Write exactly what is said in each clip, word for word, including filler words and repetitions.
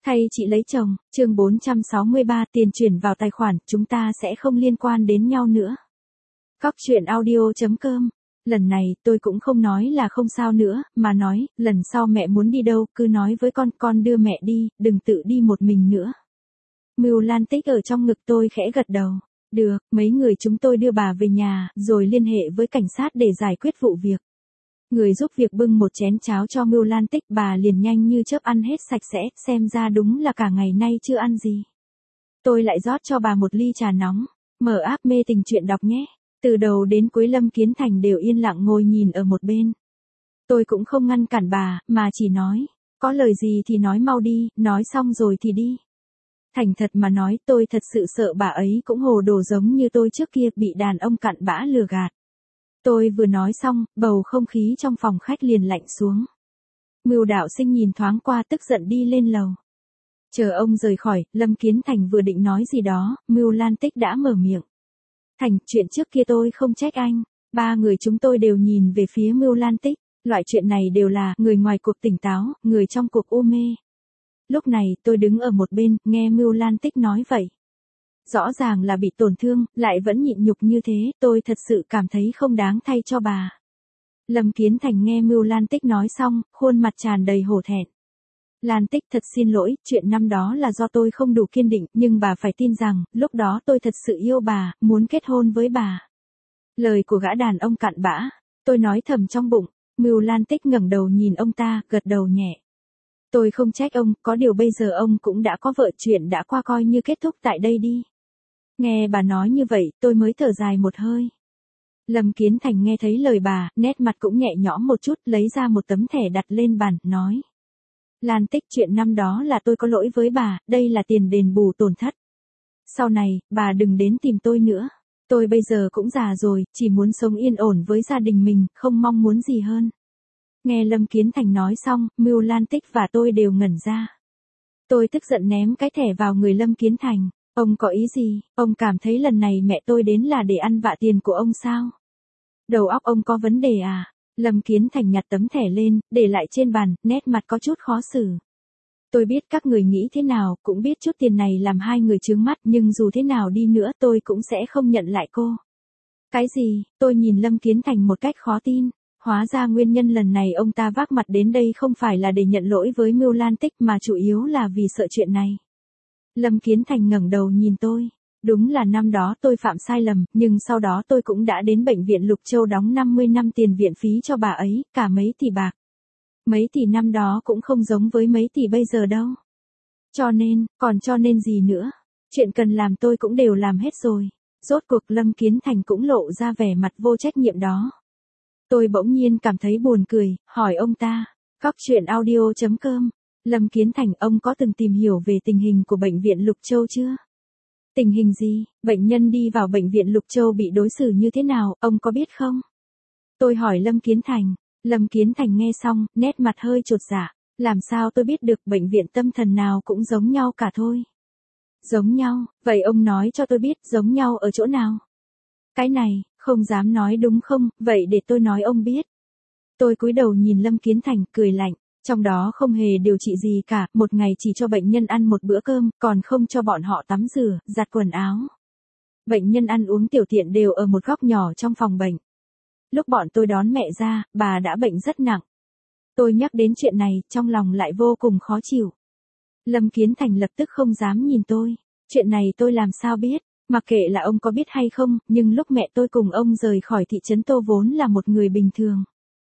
Thay chị lấy chồng, chương bốn trăm sáu mươi ba, tiền chuyển vào tài khoản, chúng ta sẽ không liên quan đến nhau nữa. Cóc truyện audio chấm com. Lần này, tôi cũng không nói là không sao nữa, mà nói, lần sau mẹ muốn đi đâu, cứ nói với con, con đưa mẹ đi, đừng tự đi một mình nữa. Mưu Lan Tích ở trong ngực tôi khẽ gật đầu. Được, mấy người chúng tôi đưa bà về nhà, rồi liên hệ với cảnh sát để giải quyết vụ việc. Người giúp việc bưng một chén cháo cho Mưu Lan Tích, bà liền nhanh như chớp ăn hết sạch sẽ, xem ra đúng là cả ngày nay chưa ăn gì. Tôi lại rót cho bà một ly trà nóng. Mở app mê tình truyện đọc nhé. Từ đầu đến cuối Lâm Kiến Thành đều yên lặng ngồi nhìn ở một bên. Tôi cũng không ngăn cản bà, mà chỉ nói, có lời gì thì nói mau đi, nói xong rồi thì đi. Thành thật mà nói, tôi thật sự sợ bà ấy cũng hồ đồ giống như tôi trước kia, bị đàn ông cặn bã lừa gạt. Tôi vừa nói xong, bầu không khí trong phòng khách liền lạnh xuống. Mưu Đạo Sinh nhìn thoáng qua tức giận đi lên lầu. Chờ ông rời khỏi, Lâm Kiến Thành vừa định nói gì đó, Mưu Lan Tích đã mở miệng. Thành, chuyện trước kia tôi không trách anh. Ba người chúng tôi đều nhìn về phía Mưu Lan Tích. Loại chuyện này đều là người ngoài cuộc tỉnh táo, người trong cuộc u mê. Lúc này tôi đứng ở một bên, nghe Mưu Lan Tích nói vậy. Rõ ràng là bị tổn thương, lại vẫn nhịn nhục như thế, tôi thật sự cảm thấy không đáng thay cho bà. Lâm Kiến Thành nghe Mưu Lan Tích nói xong, khuôn mặt tràn đầy hổ thẹn. Lan Tích, thật xin lỗi, chuyện năm đó là do tôi không đủ kiên định, nhưng bà phải tin rằng, lúc đó tôi thật sự yêu bà, muốn kết hôn với bà. Lời của gã đàn ông cặn bã, tôi nói thầm trong bụng. Mưu Lan Tích ngẩng đầu nhìn ông ta, gật đầu nhẹ. Tôi không trách ông, có điều bây giờ ông cũng đã có vợ, chuyện đã qua coi như kết thúc tại đây đi. Nghe bà nói như vậy, tôi mới thở dài một hơi. Lâm Kiến Thành nghe thấy lời bà, nét mặt cũng nhẹ nhõm một chút, lấy ra một tấm thẻ đặt lên bàn, nói. Lan Tích, chuyện năm đó là tôi có lỗi với bà, đây là tiền đền bù tổn thất. Sau này, bà đừng đến tìm tôi nữa. Tôi bây giờ cũng già rồi, chỉ muốn sống yên ổn với gia đình mình, không mong muốn gì hơn. Nghe Lâm Kiến Thành nói xong, Mưu Lan Tích và tôi đều ngẩn ra. Tôi tức giận ném cái thẻ vào người Lâm Kiến Thành. Ông có ý gì? Ông cảm thấy lần này mẹ tôi đến là để ăn vạ tiền của ông sao? Đầu óc ông có vấn đề à? Lâm Kiến Thành nhặt tấm thẻ lên, để lại trên bàn, nét mặt có chút khó xử. Tôi biết các người nghĩ thế nào, cũng biết chút tiền này làm hai người chướng mắt, nhưng dù thế nào đi nữa tôi cũng sẽ không nhận lại cô. Cái gì? Tôi nhìn Lâm Kiến Thành một cách khó tin. Hóa ra nguyên nhân lần này ông ta vác mặt đến đây không phải là để nhận lỗi với Mưu Lan Tích mà chủ yếu là vì sợ chuyện này. Lâm Kiến Thành ngẩng đầu nhìn tôi. Đúng là năm đó tôi phạm sai lầm, nhưng sau đó tôi cũng đã đến bệnh viện Lục Châu đóng năm mươi năm tiền viện phí cho bà ấy, cả mấy tỷ bạc. Mấy tỷ năm đó cũng không giống với mấy tỷ bây giờ đâu. Cho nên, còn cho nên gì nữa? Chuyện cần làm tôi cũng đều làm hết rồi. Rốt cuộc Lâm Kiến Thành cũng lộ ra vẻ mặt vô trách nhiệm đó. Tôi bỗng nhiên cảm thấy buồn cười, hỏi ông ta. Cóc truyện audio chấm com. Lâm Kiến Thành, ông có từng tìm hiểu về tình hình của bệnh viện Lục Châu chưa? Tình hình gì? Bệnh nhân đi vào bệnh viện Lục Châu bị đối xử như thế nào, ông có biết không? Tôi hỏi Lâm Kiến Thành. Lâm Kiến Thành nghe xong, nét mặt hơi chột dạ. Làm sao tôi biết được, bệnh viện tâm thần nào cũng giống nhau cả thôi. Giống nhau, vậy ông nói cho tôi biết giống nhau ở chỗ nào? Cái này, không dám nói đúng không, vậy để tôi nói ông biết. Tôi cúi đầu nhìn Lâm Kiến Thành, cười lạnh. Trong đó không hề điều trị gì cả, một ngày chỉ cho bệnh nhân ăn một bữa cơm, còn không cho bọn họ tắm rửa, giặt quần áo. Bệnh nhân ăn uống tiểu tiện đều ở một góc nhỏ trong phòng bệnh. Lúc bọn tôi đón mẹ ra, bà đã bệnh rất nặng. Tôi nhắc đến chuyện này, trong lòng lại vô cùng khó chịu. Lâm Kiến Thành lập tức không dám nhìn tôi. Chuyện này tôi làm sao biết, mặc kệ là ông có biết hay không, nhưng lúc mẹ tôi cùng ông rời khỏi thị trấn Tô vốn là một người bình thường.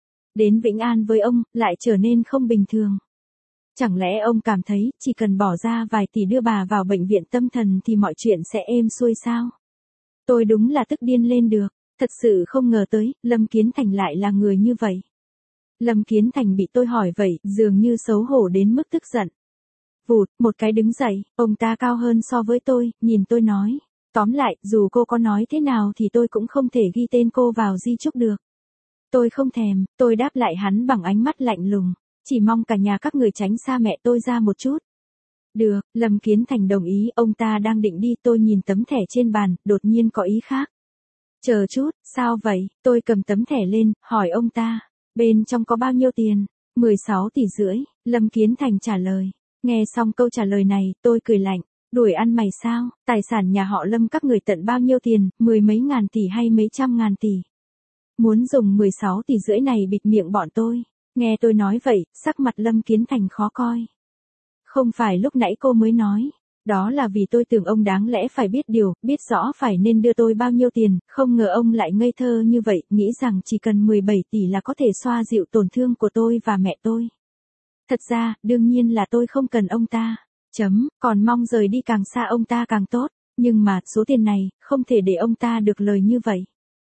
Đến Vĩnh An với ông, lại trở nên không bình thường. Chẳng lẽ ông cảm thấy, chỉ cần bỏ ra vài tỷ đưa bà vào bệnh viện tâm thần thì mọi chuyện sẽ êm xuôi sao? Tôi đúng là tức điên lên được, thật sự không ngờ tới, Lâm Kiến Thành lại là người như vậy. Lâm Kiến Thành bị tôi hỏi vậy, dường như xấu hổ đến mức tức giận. Vụt, một cái đứng dậy, ông ta cao hơn so với tôi, nhìn tôi nói. Tóm lại, dù cô có nói thế nào thì tôi cũng không thể ghi tên cô vào di chúc được. Tôi không thèm, tôi đáp lại hắn bằng ánh mắt lạnh lùng. Chỉ mong cả nhà các người tránh xa mẹ tôi ra một chút. Được, Lâm Kiến Thành đồng ý, ông ta đang định đi, tôi nhìn tấm thẻ trên bàn, đột nhiên có ý khác. Chờ chút, sao vậy? Tôi cầm tấm thẻ lên, hỏi ông ta. Bên trong có bao nhiêu tiền? mười sáu tỷ rưỡi, Lâm Kiến Thành trả lời. Nghe xong câu trả lời này, tôi cười lạnh. Đuổi ăn mày sao? Tài sản nhà họ Lâm các người tận bao nhiêu tiền, mười mấy ngàn tỷ hay mấy trăm ngàn tỷ? Muốn dùng mười sáu tỷ rưỡi này bịt miệng bọn tôi. Nghe tôi nói vậy, sắc mặt Lâm Kiến Thành khó coi. Không phải lúc nãy cô mới nói. Đó là vì tôi tưởng ông đáng lẽ phải biết điều, biết rõ phải nên đưa tôi bao nhiêu tiền, không ngờ ông lại ngây thơ như vậy, nghĩ rằng chỉ cần mười bảy tỷ là có thể xoa dịu tổn thương của tôi và mẹ tôi. Thật ra, đương nhiên là tôi không cần ông ta. Chấm, còn mong rời đi càng xa ông ta càng tốt, nhưng mà số tiền này, không thể để ông ta được lời như vậy.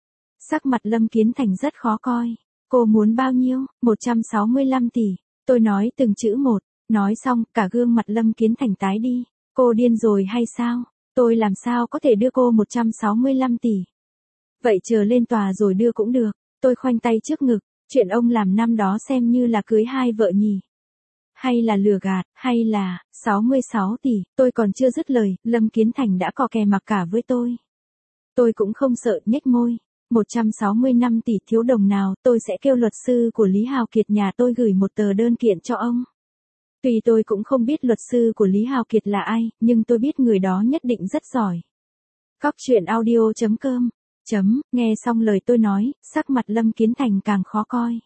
Sắc mặt Lâm Kiến Thành rất khó coi. Cô muốn bao nhiêu? một trăm sáu mươi lăm tỷ. Tôi nói từng chữ một, nói xong, cả gương mặt Lâm Kiến Thành tái đi. Cô điên rồi hay sao? Tôi làm sao có thể đưa cô một trăm sáu mươi lăm tỷ? Vậy chờ lên tòa rồi đưa cũng được. Tôi khoanh tay trước ngực, chuyện ông làm năm đó xem như là cưới hai vợ nhỉ? Hay là lừa gạt, hay là, sáu mươi sáu tỷ, tôi còn chưa dứt lời, Lâm Kiến Thành đã cò kè mặc cả với tôi. Tôi cũng không sợ, nhếch môi. một trăm sáu mươi lăm tỷ thiếu đồng nào, tôi sẽ kêu luật sư của Lý Hào Kiệt nhà tôi gửi một tờ đơn kiện cho ông. Tuy tôi cũng không biết luật sư của Lý Hào Kiệt là ai, nhưng tôi biết người đó nhất định rất giỏi. Cóc truyện audio chấm com Chấm, nghe xong lời tôi nói, sắc mặt Lâm Kiến Thành càng khó coi.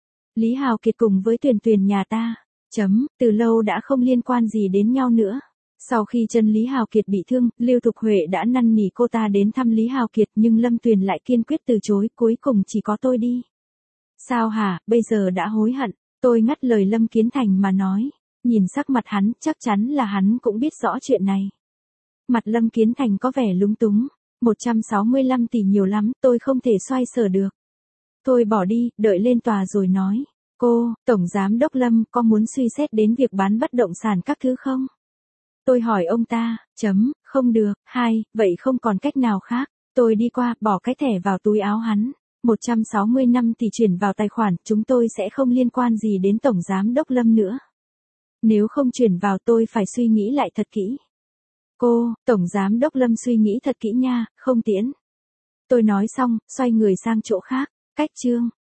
Lý Hào Kiệt cùng với Tuyền Tuyền nhà ta. Chấm, từ lâu đã không liên quan gì đến nhau nữa. Sau khi chân Lý Hào Kiệt bị thương, Lưu Thục Huệ đã năn nỉ cô ta đến thăm Lý Hào Kiệt nhưng Lâm Tuyền lại kiên quyết từ chối, cuối cùng chỉ có tôi đi. Sao hả, bây giờ đã hối hận, tôi ngắt lời Lâm Kiến Thành mà nói. Nhìn sắc mặt hắn, chắc chắn là hắn cũng biết rõ chuyện này. Mặt Lâm Kiến Thành có vẻ lúng túng. một trăm sáu mươi lăm tỷ nhiều lắm, tôi không thể xoay sở được. Tôi bỏ đi, đợi lên tòa rồi nói. Cô, Tổng Giám Đốc Lâm, có muốn suy xét đến việc bán bất động sản các thứ không? Tôi hỏi ông ta, chấm, không được, hai, vậy không còn cách nào khác. Tôi đi qua, bỏ cái thẻ vào túi áo hắn. một trăm sáu mươi lăm tỷ chuyển vào tài khoản, chúng tôi sẽ không liên quan gì đến Tổng Giám Đốc Lâm nữa. Nếu không chuyển vào tôi phải suy nghĩ lại thật kỹ. Cô, Tổng Giám Đốc Lâm suy nghĩ thật kỹ nha, không tiễn. Tôi nói xong, xoay người sang chỗ khác, cách chương.